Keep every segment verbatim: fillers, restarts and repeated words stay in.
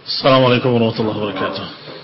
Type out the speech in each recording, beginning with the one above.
السلام عليكم ورحمة الله وبركاته.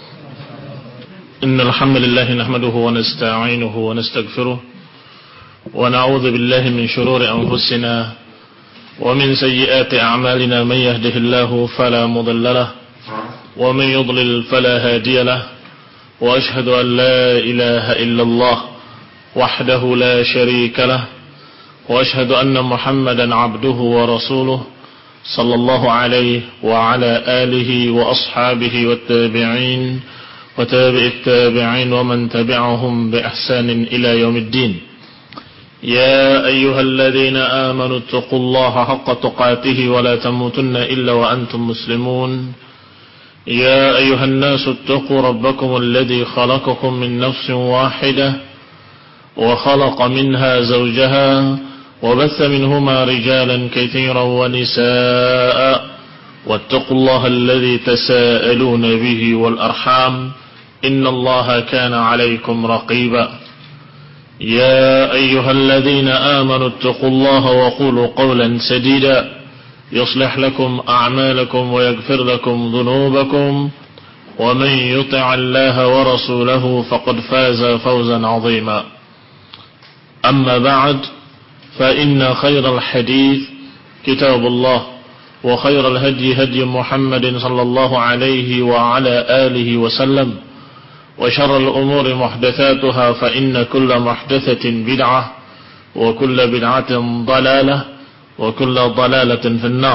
إن الحمد لله نحمده ونستعينه ونستغفره ونعوذ بالله من شرور أنفسنا ومن سيئات أعمالنا. من يهده الله فلا مضل له ومن يضلل فلا هادي له وأشهد أن لا إله إلا الله وحده لا شريك له وأشهد أن محمدا عبده ورسوله صلى الله عليه وعلى آله وأصحابه والتابعين وتابع التابعين ومن تبعهم بإحسان إلى يوم الدين. يا أيها الذين آمنوا اتقوا الله حق تقاته ولا تموتن إلا وأنتم مسلمون. يا أيها الناس اتقوا ربكم الذي خلقكم من نفس واحدة وخلق منها زوجها وبث منهما رجالا كثيرا ونساء واتقوا الله الذي تساءلون به والأرحام إن الله كان عليكم رقيبا. يا أيها الذين آمنوا اتقوا الله وقولوا قولا سديدا يصلح لكم أعمالكم ويغفر لكم ذنوبكم ومن يطع الله ورسوله فقد فاز فوزا عظيما. أما بعد فإن خير الحديث كتاب الله وخير الهدي هدي محمد صلى الله عليه وعلى آله وسلم وشر الأمور محدثاتها فإن كل محدثة بدعة وكل بدعة ضلالة وكل ضلالة في النار.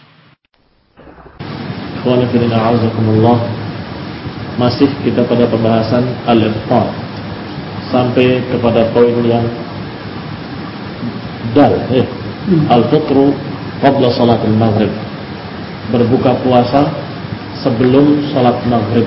Ikhwani fillah, a'azakumullah. Masih kita pada pembahasan al-iftar sampai kepada poin yang dal eh. Al-fitru qabla salatul maghrib, berbuka puasa sebelum salat maghrib.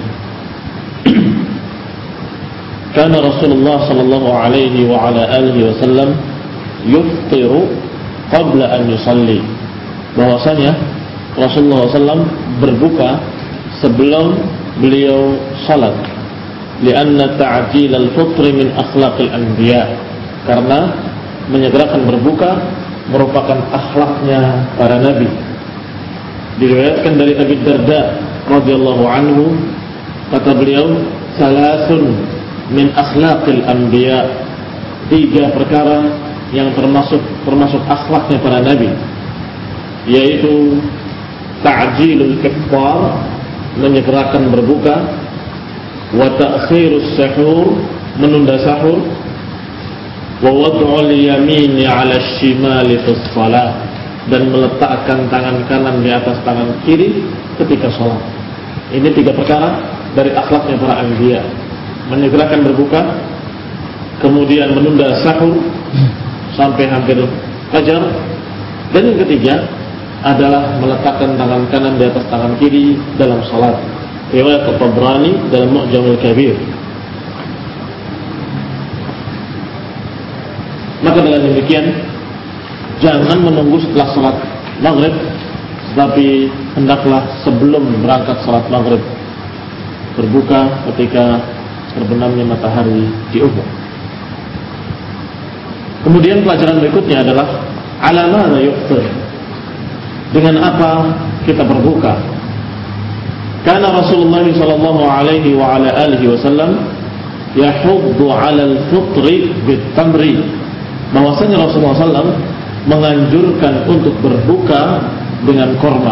Kana Rasulullah sallallahu alaihi wa ala alihi wasallam yuftiru qabla an yusalli. Bahwasanya Rasulullah sallallahu alaihi wasallam berbuka sebelum beliau salat. Lianna ta'jil al-fitr min akhlaqil anbiya, karena menyegerakan berbuka merupakan akhlaknya para nabi. Diriwayatkan dari Abi Darda radhiyallahu anhu, kata beliau, salasun min akhlaqil anbiya, tiga perkara yang termasuk termasuk akhlaknya para nabi, yaitu ta'jilul iftar, menyegerakan berbuka, wa ta'khirus sahur, menunda sahur, wa wad'ul yamini 'ala ash-shimali fi shalah, dan meletakkan tangan kanan di atas tangan kiri ketika salat. Ini tiga perkara dari akhlaknya para anbiya: menyegerakan berbuka, kemudian menunda sahur sampai hampir fajar, dan yang ketiga adalah meletakkan tangan kanan di atas tangan kiri dalam salat. Riwayat At-Tabrani dalam Mu'jamul Kabir. Maka dengan demikian, jangan menunggu setelah salat maghrib, tetapi hendaklah sebelum berangkat salat maghrib berbuka ketika terbenamnya matahari di ufuk. Kemudian pelajaran berikutnya adalah ala madza yuftir, dengan apa kita berbuka. Karena Rasulullah sallallahu alaihi wa ala alihi wasallam yahuddu 'ala al-fitri bit-tamri, bahwasanya Rasulullah sallallahu alaihi wasallam menganjurkan untuk berbuka dengan korma.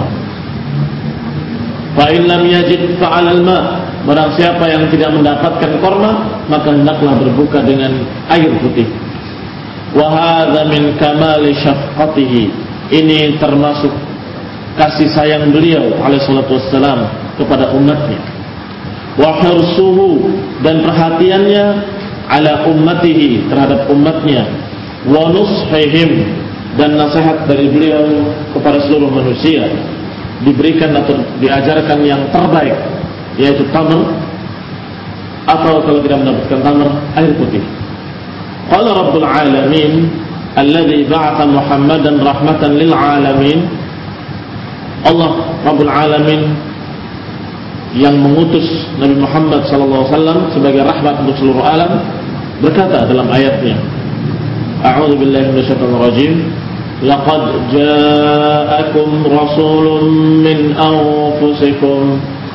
Fa in lam yajid fa'al al-ma, barang siapa yang tidak mendapatkan korma maka hendaklah berbuka dengan air putih. Wa hadza min kamali syafqatihi, ini termasuk kasih sayang beliau alaihi salatu wassalam kepada umatnya. Wa hirsuhu, dan perhatiannya ala ummatihi, terhadap umatnya. Wa nushihim, dan nasihat dari beliau kepada seluruh manusia, diberikan atau diajarkan yang terbaik, yaitu tamr, atau kalau tidak mendapatkan tamr, air putih. Qala Rabbul Alamin alladhi ba'atha Muhammadan rahmatan lil alamin, Allah Rabbul Alamin yang mengutus Nabi Muhammad sallallahu alaihi wasallam sebagai rahmat untuk seluruh alam, berkata dalam ayatnya, A'udzu billahi minasyaitonir rajim, laqad ja'akum rasulun min anfusikum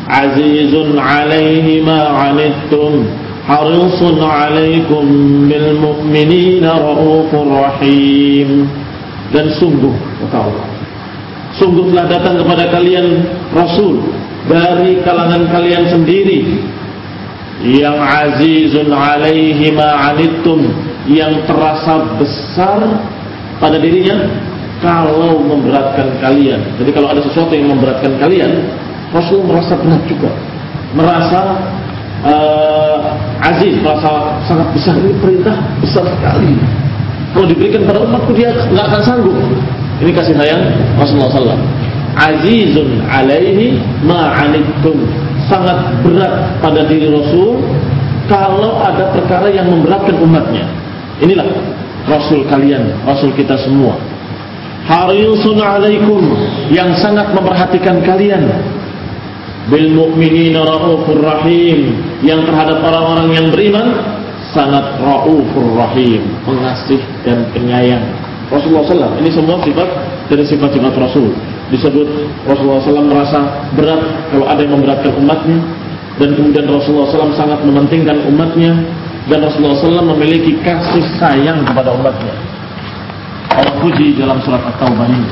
azizun 'alaihi ma 'anittum harisun 'alaikum bil mu'minina raufur rahim. Dan sungguh, kata Allah, sungguh telah datang kepada kalian Rasul dari kalangan kalian sendiri yang azizun 'alaihi ma 'anittum, yang terasa besar pada dirinya kalau memberatkan kalian. Jadi kalau ada sesuatu yang memberatkan kalian, Rasul merasa berat juga, merasa uh, aziz, merasa sangat besar. Ini perintah besar sekali, kalau diberikan pada umatku dia nggak akan sanggup. Ini kasih sayang Rasulullah sallallahu alaihi wasallam. Azizun 'alaihi ma 'anittum, sangat berat pada diri Rasul kalau ada perkara yang memberatkan umatnya. Inilah Rasul kalian, Rasul kita semua. Harisun 'alaikum, yang sangat memperhatikan kalian. Bil mu'minina raufur rahim, yang terhadap orang-orang yang beriman sangat raufur rahim, pengasih dan penyayang. Rasulullah sallallahu alaihi wasallam, ini semua sifat dari sifat-sifat Rasul. Disebut Rasulullah sallallahu alaihi wasallam merasa berat kalau ada yang memberatkan umatnya, dan kemudian Rasulullah sallallahu alaihi wasallam sangat mementingkan umatnya, dan Rasulullah sallallahu alaihi wasallam memiliki kasih sayang kepada umatnya. Allah puji dalam surat At-Taubah ini.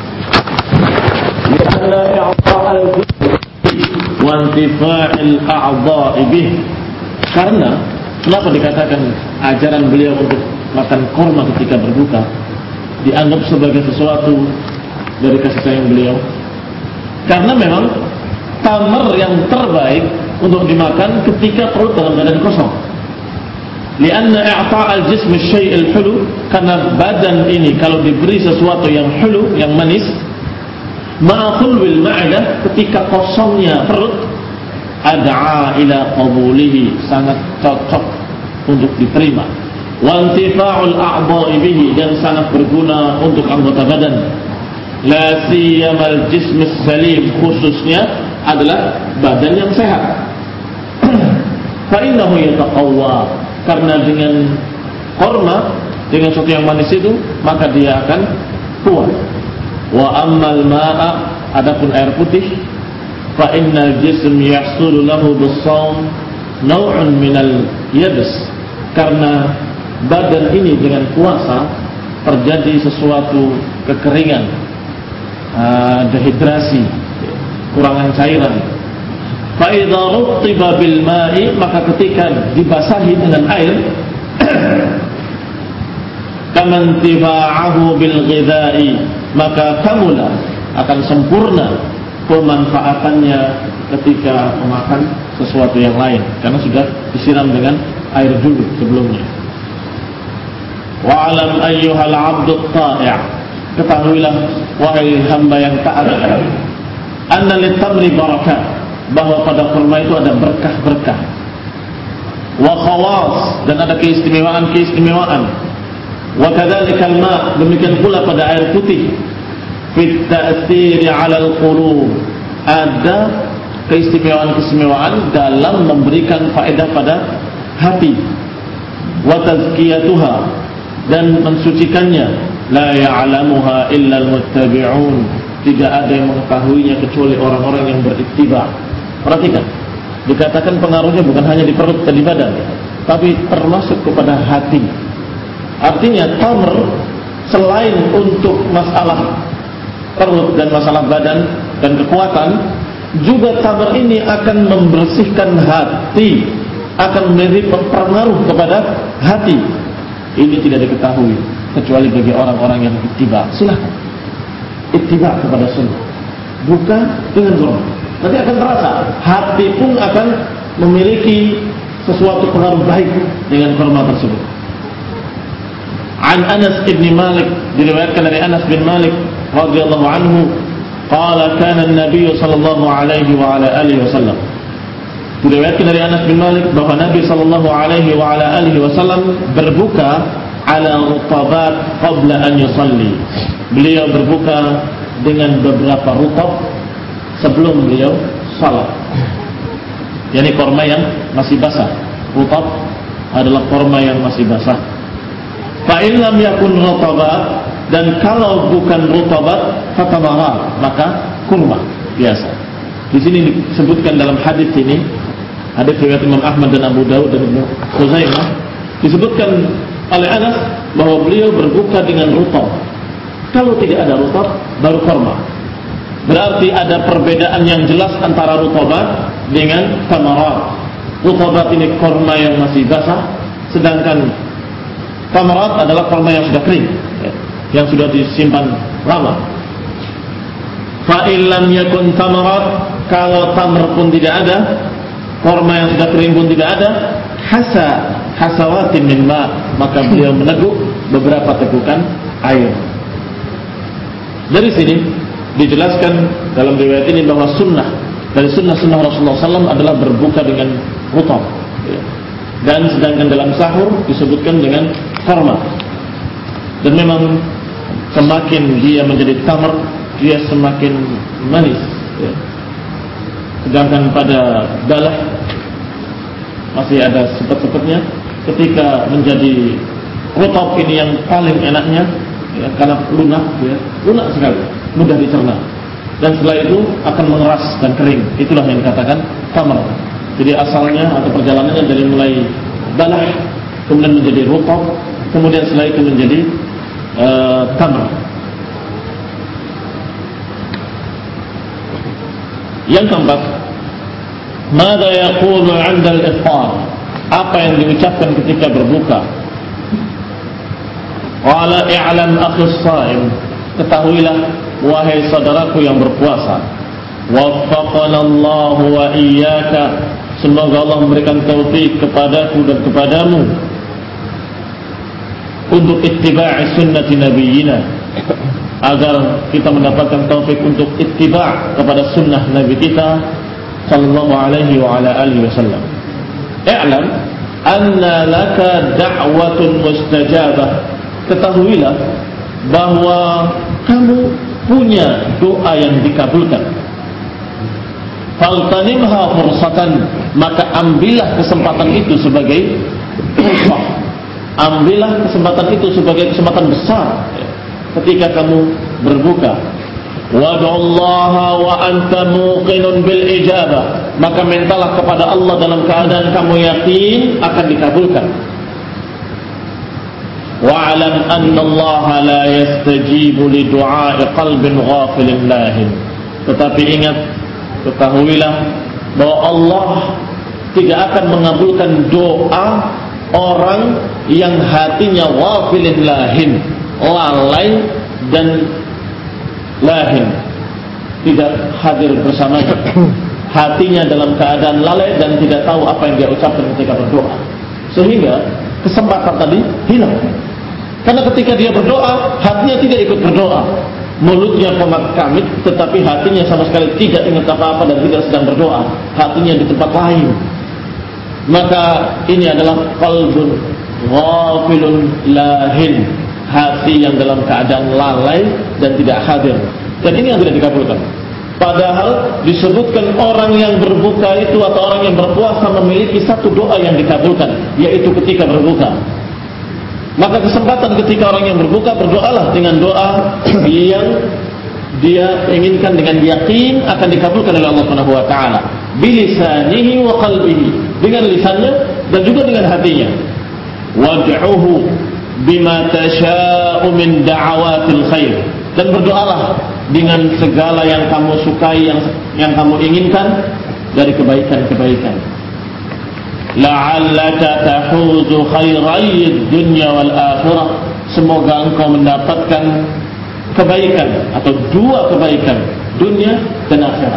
Lianna i'ta'al wa intifa'il a'dha'i bih. Karena kenapa dikatakan ajaran beliau untuk makan kurma ketika berbuka dianggap sebagai sesuatu dari kasih sayang beliau? Karena memang tamar yang terbaik untuk dimakan ketika perut dalam keadaan kosong. Lianna i'ta'al jism syai'il hulu, karena badan ini kalau diberi sesuatu yang hulu, yang manis, ma'khulwil ma'dah, ketika kosongnya perut, ad'a ila qabulihi, sangat cocok untuk diterima. Wa intifa'ul a'dha'i bihi, dan sangat berguna untuk anggota badan. La siyamal jismis salim, khususnya adalah badan yang sehat. Fa innahu yataqawwa, karena dengan korma, dengan sesuatu yang manis itu, maka dia akan kuat. Wa ammal ma'a, adapun air putih, fa innal jism yahsulu lahu bis-shaum naw'un minal yabs, karena badan ini dengan puasa terjadi sesuatu kekeringan, uh, dehidrasi, kurangan cairan. Fa idza rutiba bil ma'i, maka ketika dibasahi dengan air, kaman tifa'ahu bil ghidha'i, maka kamula, akan sempurna pemanfaatannya ketika memakan sesuatu yang lain, karena sudah disiram dengan air dulu sebelumnya. Wa alam ayyuhal 'abdut ta'i', ketahuilah wahai hamba yang taat, anna lit-tamri barakat, bahwa pada kurma itu ada berkah-berkah. Wa khawas, dan ada keistimewaan-keistimewaan. Wa kadzalikal ma', demikian pula pada air putih. Fit ta'thiri 'alal qulub, ada keistimewaan-keistimewaan dalam memberikan faedah pada hati. Wa tazkiyatuha, dan mensucikannya. La ya'lamuha illa al-muttabi'un, tidak ada yang mengetahuinya kecuali orang-orang yang berittiba. Perhatikan, dikatakan pengaruhnya bukan hanya di perut dan di badan, tapi termasuk kepada hati. Artinya tamr selain untuk masalah perut dan masalah badan dan kekuatan, juga tamr ini akan membersihkan hati, akan memberi pengaruh kepada hati. Ini tidak diketahui kecuali bagi orang-orang yang ittiba. Silakan ittiba kepada sunnah, bukan dengan kurma. Nanti akan terasa, hati pun akan memiliki sesuatu pengaruh baik dengan kurma tersebut. An Anas ibn Malik, diriwayatkan dari Anas bin Malik radhiyallahu anhu, qala kana an-nabiy sallallahu alaihi wa ala alihi wasallam, diriwayatkan dari Anas bin Malik bahwa Nabi sallallahu alaihi wa ala alihi wasallam berbuka ala rutabat qabla an yusalli. Beliau berbuka dengan beberapa rutab sebelum beliau salat. Yani korma yang masih basah. Rutab adalah korma yang masih basah. Fa in lam yakun rutabat, dan kalau bukan rutabat, fatamara, maka kurma biasa. Di sini disebutkan dalam hadis ini, hadis riwayat Imam Ahmad dan Abu Dawud dan Ibnu Khuzaimah, disebutkan oleh Anas bahwa beliau berbuka dengan rutab. Kalau tidak ada rutab, baru korma. Berarti ada perbedaan yang jelas antara rutabat dengan tamarat. Rutabat ini korma yang masih basah, sedangkan tamarat adalah korma yang sudah kering, yang sudah disimpan lama. Fa illam yakun tamarat, kalau tamr pun tidak ada, korma yang sudah kering pun tidak ada, hasa hasawatin min ma, maka beliau meneguk beberapa tegukan air. Dari sini dijelaskan dalam riwayat ini bahwa sunnah dari sunnah-sunnah Rasulullah shallallahu alaihi wasallam adalah berbuka dengan rutab, dan sedangkan dalam sahur disebutkan dengan korma. Dan memang semakin dia menjadi tamr, dia semakin manis, ya. Sedangkan pada dalah masih ada sepet-sepetnya. Ketika menjadi rutab ini yang paling enaknya, ya, karena lunak, ya, lunak sekali, mudah dicerna. Dan setelah itu akan mengeras dan kering. Itulah yang dikatakan tamr. Jadi asalnya atau perjalanannya dari mulai dalah, kemudian menjadi rutab, kemudian setelah itu menjadi uh, tamr. Yang keempat, mada yaqulu 'inda al-ifṭar, apa yang diucapkan ketika berbuka? Qala i'lam akhi as-sha'im, ketahuilah wahai saudaraku yang berpuasa, waffaqana Allah wa iyyaka, semoga Allah memberikan taufik kepadaku dan kepadamu untuk ittiba' sunnati nabiyina, agar kita mendapatkan taufik untuk ittiba' kepada sunnah Nabi kita sallallahu alaihi wa ala alihi wasallam. I'lam anna laka da'watun mustajabah, ketahuilah bahwa kamu punya doa yang dikabulkan. Faltanimha fursatan, maka ambillah kesempatan itu sebagai fursah, ambillah kesempatan itu sebagai kesempatan besar ketika kamu berbuka. Wad'ullaha wa anta muqinun bil ijabah, maka mintalah kepada Allah dalam keadaan kamu yakin akan dikabulkan. Wa'lam anna Allah la yastajibu li du'a'i qalbin ghafilin lahin, tetapi ingat, ketahuilah bahwa Allah tidak akan mengabulkan doa orang yang hatinya ghafilin lahin, lalai dan lahin, tidak hadir bersamanya, hatinya dalam keadaan lalai dan tidak tahu apa yang dia ucapkan ketika berdoa, sehingga kesempatan tadi hilang. Karena ketika dia berdoa, hatinya tidak ikut berdoa, mulutnya komat kamit, tetapi hatinya sama sekali tidak ingat apa-apa dan tidak sedang berdoa, hatinya di tempat lain. Maka ini adalah qalbun ghafilun lahin, hati yang dalam keadaan lalai dan tidak hadir. Dan ini yang tidak dikabulkan. Padahal disebutkan orang yang berbuka itu atau orang yang berpuasa memiliki satu doa yang dikabulkan, yaitu ketika berbuka. Maka kesempatan ketika orang yang berbuka, berdoalah dengan doa yang dia inginkan dengan yakin akan dikabulkan oleh Allah Subhanahu wa taala, bilisanihi wa qalbihi, dengan lisannya dan juga dengan hatinya. Wad'uhu bima tasha'u min da'awatil khair, dan berdoalah dengan segala yang kamu sukai, yang yang kamu inginkan dari kebaikan-kebaikan. La'allaka tahuzu khairai dunya wal akhirah, semoga engkau mendapatkan kebaikan atau dua kebaikan, dunia dan akhirat.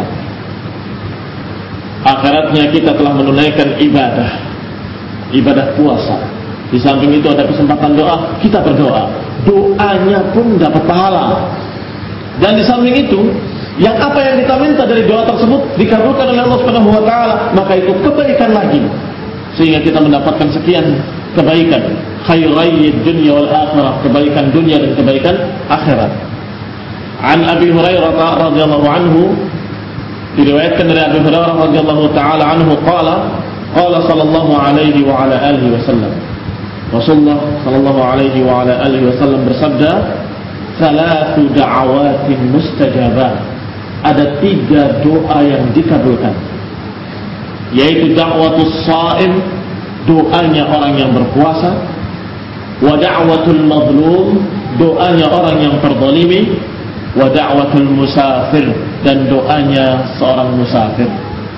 Akhiratnya kita telah menunaikan ibadah, ibadah puasa. Di samping itu ada kesempatan doa, kita berdoa, doanya pun dapat pahala. Dan di samping itu, yang apa yang kita minta dari doa tersebut dikabulkan oleh Allah Subhanahu wa taala, maka itu kebaikan lagi, sehingga kita mendapatkan sekian kebaikan, khairai dunya wal akhirah, kebaikan dunia dan kebaikan akhirat. An Abi Hurairah radhiyallahu anhu, diriwayatkan dari Abi Hurairah radhiyallahu taala anhu, qala qala sallallahu alaihi wa ala alihi wasallam, Rasulullah sallallahu alaihi wa ala alihi wasallam bersabda, salatu da'awatin mustajabat, ada tiga doa yang dikabulkan, yaitu da'watus sha'im, doanya orang yang berpuasa, wa da'watul mazlum, doanya orang yang terzalimi, wa da'watul musafir, dan doanya seorang musafir.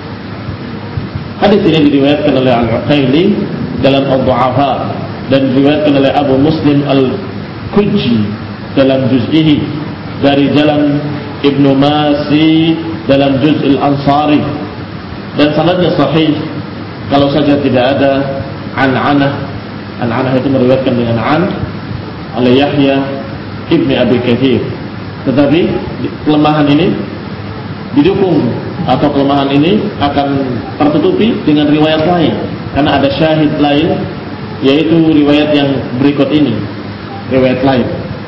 Hadis ini diriwayatkan oleh Al-Uqayli dalam Ad-Du'afa dan diriwayatkan oleh Abu Muslim Al-Kujji dalam juz'ihi dari jalan Ibnu Masi dalam juz' Al-Ansari, dan sanadnya sahih kalau saja tidak ada an-anah. An-anah itu meriwayatkan dengan an oleh Yahya Ibni Abi Katsir, tetapi kelemahan ini didukung atau kelemahan ini akan tertutupi dengan riwayat lain karena ada syahid lain, yaitu riwayat yang berikut ini, riwayat lain.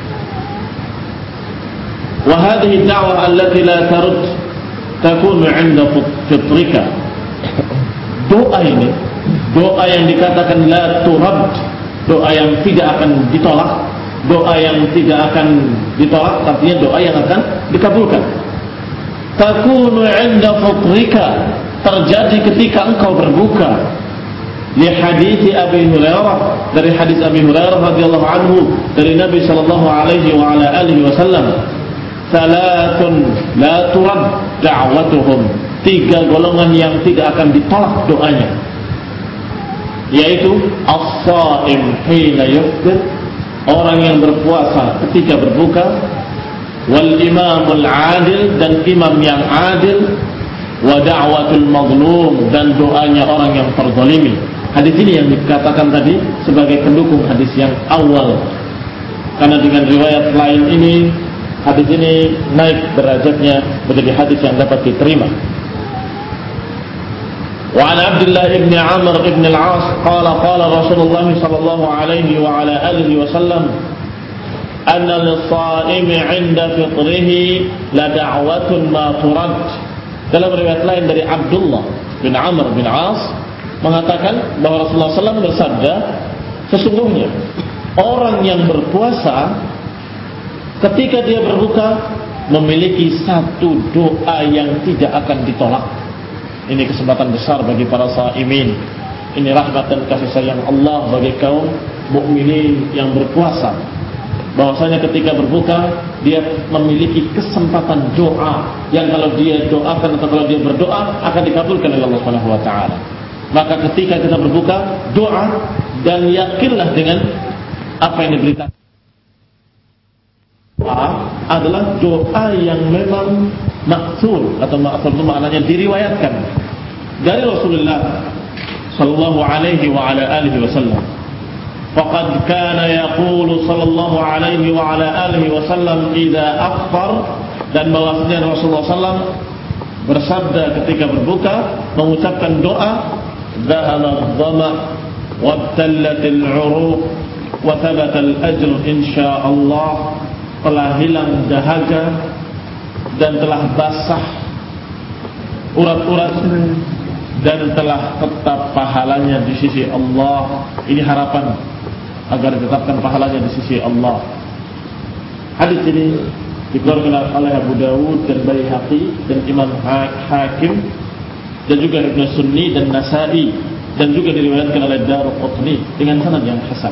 Wa hadhihi ad-da'wah allati la tarud takunu 'inda fitrika. Doa ini, doa yang dikatakan la turad, doa yang tidak akan ditolak, doa yang tidak akan ditolak artinya doa yang akan dikabulkan. Takunu 'inda fitrika, terjadi ketika engkau berbuka. Li hadits Abi Hurairah, dari hadis Abi Hurairah radhiyallahu anhu dari Nabi sallallahu alaihi wa ala alihi wasallam, salatun la turad da'watuhum, tiga golongan yang tidak akan ditolak doanya, yaitu as-sha'im hina yuftir, orang yang berpuasa ketika berbuka, wal imamul adil, dan imam yang adil, wa da'watul mazlum, dan doanya orang yang terzalimi. Hadis ini yang dikatakan tadi sebagai pendukung hadis yang awal, karena dengan riwayat lain ini hadis ini naik derajatnya menjadi hadis yang dapat diterima. Wa an Abdullah ibn Amr ibn al-As qala qala Rasulullah sallallahu alaihi wa ala alihi wasallam anna lis-sha'imi 'inda fitrihi la da'watun ma turad. Dalam riwayat lain dari Abdullah bin Amr bin As mengatakan bahwa Rasulullah sallallahu alaihi wasallam bersabda, sesungguhnya orang yang berpuasa ketika dia berbuka memiliki satu doa yang tidak akan ditolak. Ini kesempatan besar bagi para shaimin. Ini rahmat dan kasih sayang Allah bagi kaum mukminin yang berpuasa, bahwasanya ketika berbuka dia memiliki kesempatan doa yang kalau dia doakan atau kalau dia berdoa akan dikabulkan oleh Allah Subhanahu wa taala. Maka ketika kita berbuka, doa dan yakinlah dengan apa yang diberitakan. Doa adalah doa yang memang maksur, atau maksur itu maknanya diriwayatkan dari Rasulullah sallallahu alaihi wa ala alihi wasallam. Faqad kana yaqulu sallallahu alaihi wa ala alihi wasallam idza afṭar, dan bahwasanya Rasulullah sallallahu alaihi wasallam bersabda ketika berbuka mengucapkan doa, dhahaba adh-dhama wabtallatil 'uruq wa thabata al-ajr insyaallah, telah hilang dahaga dan telah basah urat-urat dan telah tetap pahalanya di sisi Allah. Ini harapan agar ditetapkan pahalanya di sisi Allah. Hadis ini dikeluarkan oleh Abu Dawud dan Baihaqi dan Imam Hakim dan juga Ibnu Sunni dan Nasa'i, dan juga diriwayatkan oleh Daruqutni dengan sanad yang hasan.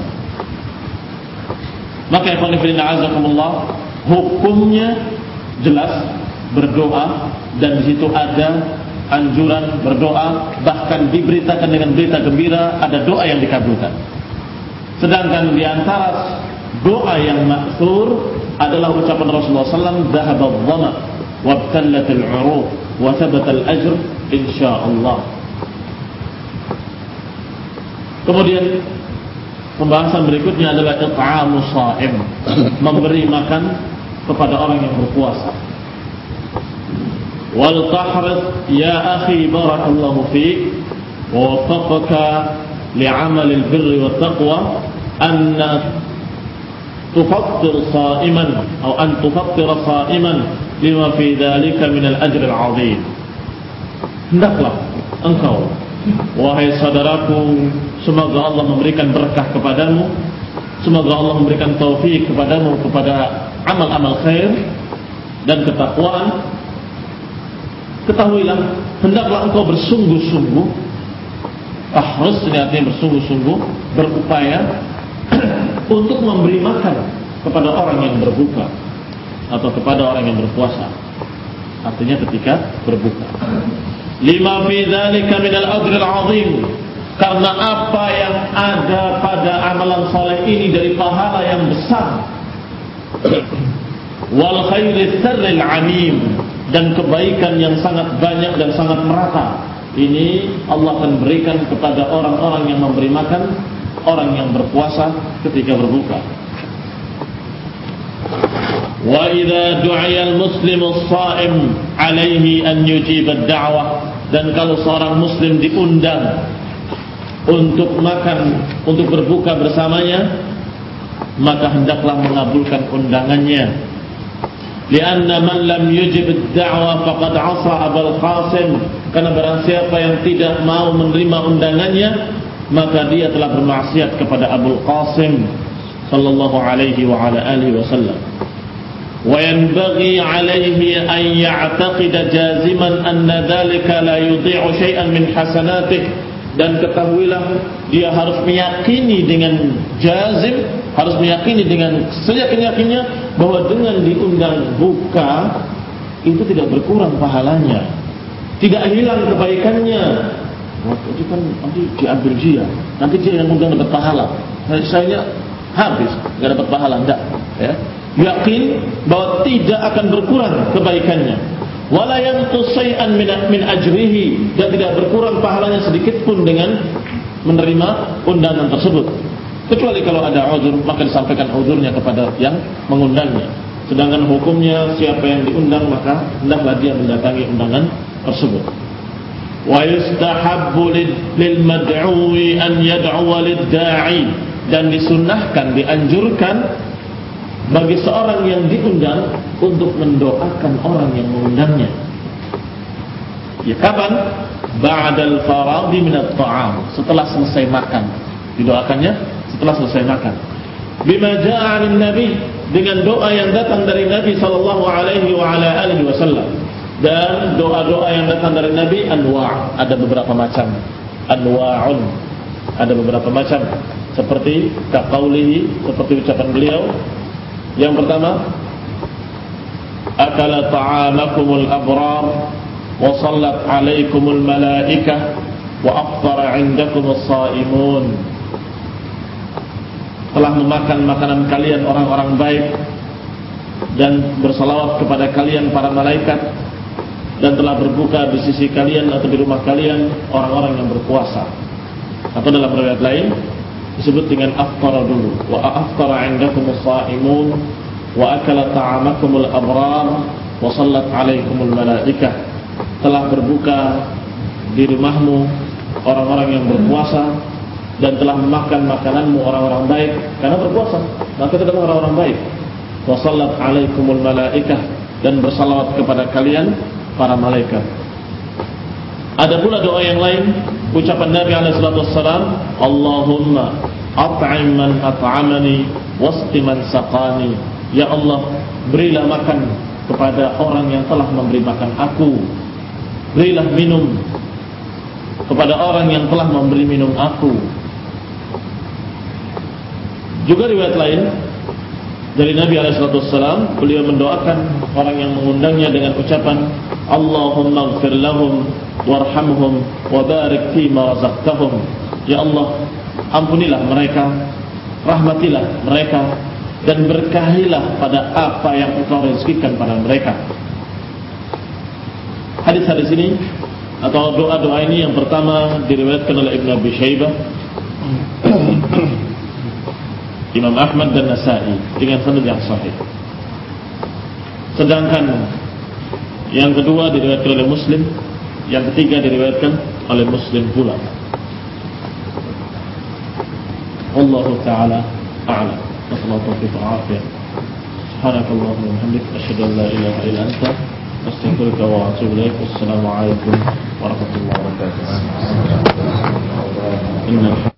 Maka ikhwan fillah azakumullah, hukumnya jelas berdoa, dan di situ ada anjuran berdoa, bahkan diberitakan dengan berita gembira ada doa yang dikabulkan. Sedangkan di antara doa yang maksur adalah ucapan Rasulullah sallallahu alaihi wasallam, dhahaba adh-dhama wabtallatil 'uruq wa thabata al-ajr insyaallah. Kemudian pembahasan berikutnya adalah it'amus sha'im, memberi makan kepada orang yang berpuasa. Wal tahris ya akhi barakallahu fiik wa waffaqaka li'amalil birri wat taqwa an tufattir sha'iman atau an tufattira sha'iman lima fi dhalika min al-ajr al-'azim. Hendaklah engkau, wahai saudaraku, semoga Allah memberikan berkah kepadamu, semoga Allah memberikan taufik kepadamu kepada amal-amal khair dan ketakwaan, ketahuilah, hendaklah engkau bersungguh-sungguh, tahrus ini artinya bersungguh-sungguh, berupaya untuk memberi makan kepada orang yang berbuka atau kepada orang yang berpuasa. Artinya ketika berbuka. Lima fi dzalika minal ajril azim, karena apa yang ada pada amalan saleh ini dari pahala yang besar. Wal khairi tsarril amim, dan kebaikan yang sangat banyak dan sangat merata. Ini Allah akan berikan kepada orang-orang yang memberi makan orang yang berpuasa ketika berbuka. Wa idza du'iya al-muslimu as-sha'im 'alaihi an yujib ad-da'wah, dan kalau seorang muslim diundang untuk makan, untuk berbuka bersamanya, maka hendaklah mengabulkan undangannya. Lianna man lam yujib ad-da'wah faqad 'asa Abul Qasim, karena barang siapa yang tidak mau menerima undangannya, maka dia telah bermaksiat kepada Abul Qasim sallallahu alaihi wa ala alihi wasallam. Wa yanbaghi alaihi an ya'taqida jaziman anna dhalika la yudhi'u shay'an min hasanatihi, dan ketahuilah dia harus meyakini dengan jazim, harus meyakini dengan seyakin-yakinnya bahwa dengan diundang buka itu tidak berkurang pahalanya, tidak hilang kebaikannya. Waktu itu kan nanti diambil dia, nanti dia yang undang dapat pahala, saya habis nggak dapat pahala, enggak ya. Yakin bahwa tidak akan berkurang kebaikannya, wala yanqus shay'an min min ajrihi, dan tidak berkurang pahalanya sedikit pun dengan menerima undangan tersebut, kecuali kalau ada uzur, maka disampaikan uzurnya kepada yang mengundangnya. Sedangkan hukumnya siapa yang diundang maka hendaklah dia mendatangi undangan tersebut. Wa yustahabbu lil mad'uwi an yad'uwa lid da'i, dan disunnahkan, dianjurkan bagi seorang yang diundang untuk mendoakan orang yang mengundangnya. Ya kapan? Ba'dal faraghi min at-ta'am, setelah selesai makan. Didoakannya setelah selesai makan. Bima ja'a 'an nabi, dengan doa yang datang dari Nabi sallallahu alaihi wa ala alihi wasallam. Dan doa-doa yang datang dari Nabi anwa', ada beberapa macam. Anwa'un, ada beberapa macam. Seperti kaqaulihi, seperti ucapan beliau. Yang pertama, akala ta'amakumul abrar wa sallat alaikumul malaikah wa aftara 'indakumus shaimun. Telah memakan makanan kalian orang-orang baik, dan bersalawat kepada kalian para malaikat, dan telah berbuka di sisi kalian atau di rumah kalian orang-orang yang berpuasa. Atau dalam riwayat lain disebut dengan aftara dulu, wa aftara 'indakumus shaimun wa akala ta'amakumul abrar wa sallat 'alaikumul malaikah. Telah berbuka di rumahmu orang-orang yang berpuasa, dan telah memakan makananmu orang-orang baik, karena berpuasa maka itu adalah orang-orang baik. Wa sallat 'alaikumul malaikah, dan bersalawat kepada kalian para malaikat. Ada pula doa yang lain, ucapan Nabi alaihi salatu wassalam, Allahumma at'im man at'amani wasqi man saqani. Ya Allah, berilah makan kepada orang yang telah memberi makan aku, berilah minum kepada orang yang telah memberi minum aku. Juga riwayat lain dari Nabi alaihi salatu wassalam, beliau mendoakan orang yang mengundangnya dengan ucapan Allahumma ighfir lahum warhamhum wa barik fima razaqtahum. Ya Allah, ampunilah mereka, rahmatilah mereka, dan berkahilah pada apa yang Engkau rezekikan pada mereka. Hadis-hadis ini atau doa-doa ini yang pertama diriwayatkan oleh Ibnu Abi Syaibah, Imam Ahmad dan Nasa'i dengan sanad yang sahih. Sedangkan yang kedua diriwayatkan oleh Muslim, yang ketiga diriwayatkan oleh Muslim pula. Wallahu ta'ala a'lam. Wassalatu warahmatullahi. Subhanakallahumma wa bihamdika asyhadu an la ilaha illa anta astaghfiruka wa atubu ilaik. Wassalamu alaikum warahmatullahi wabarakatuh.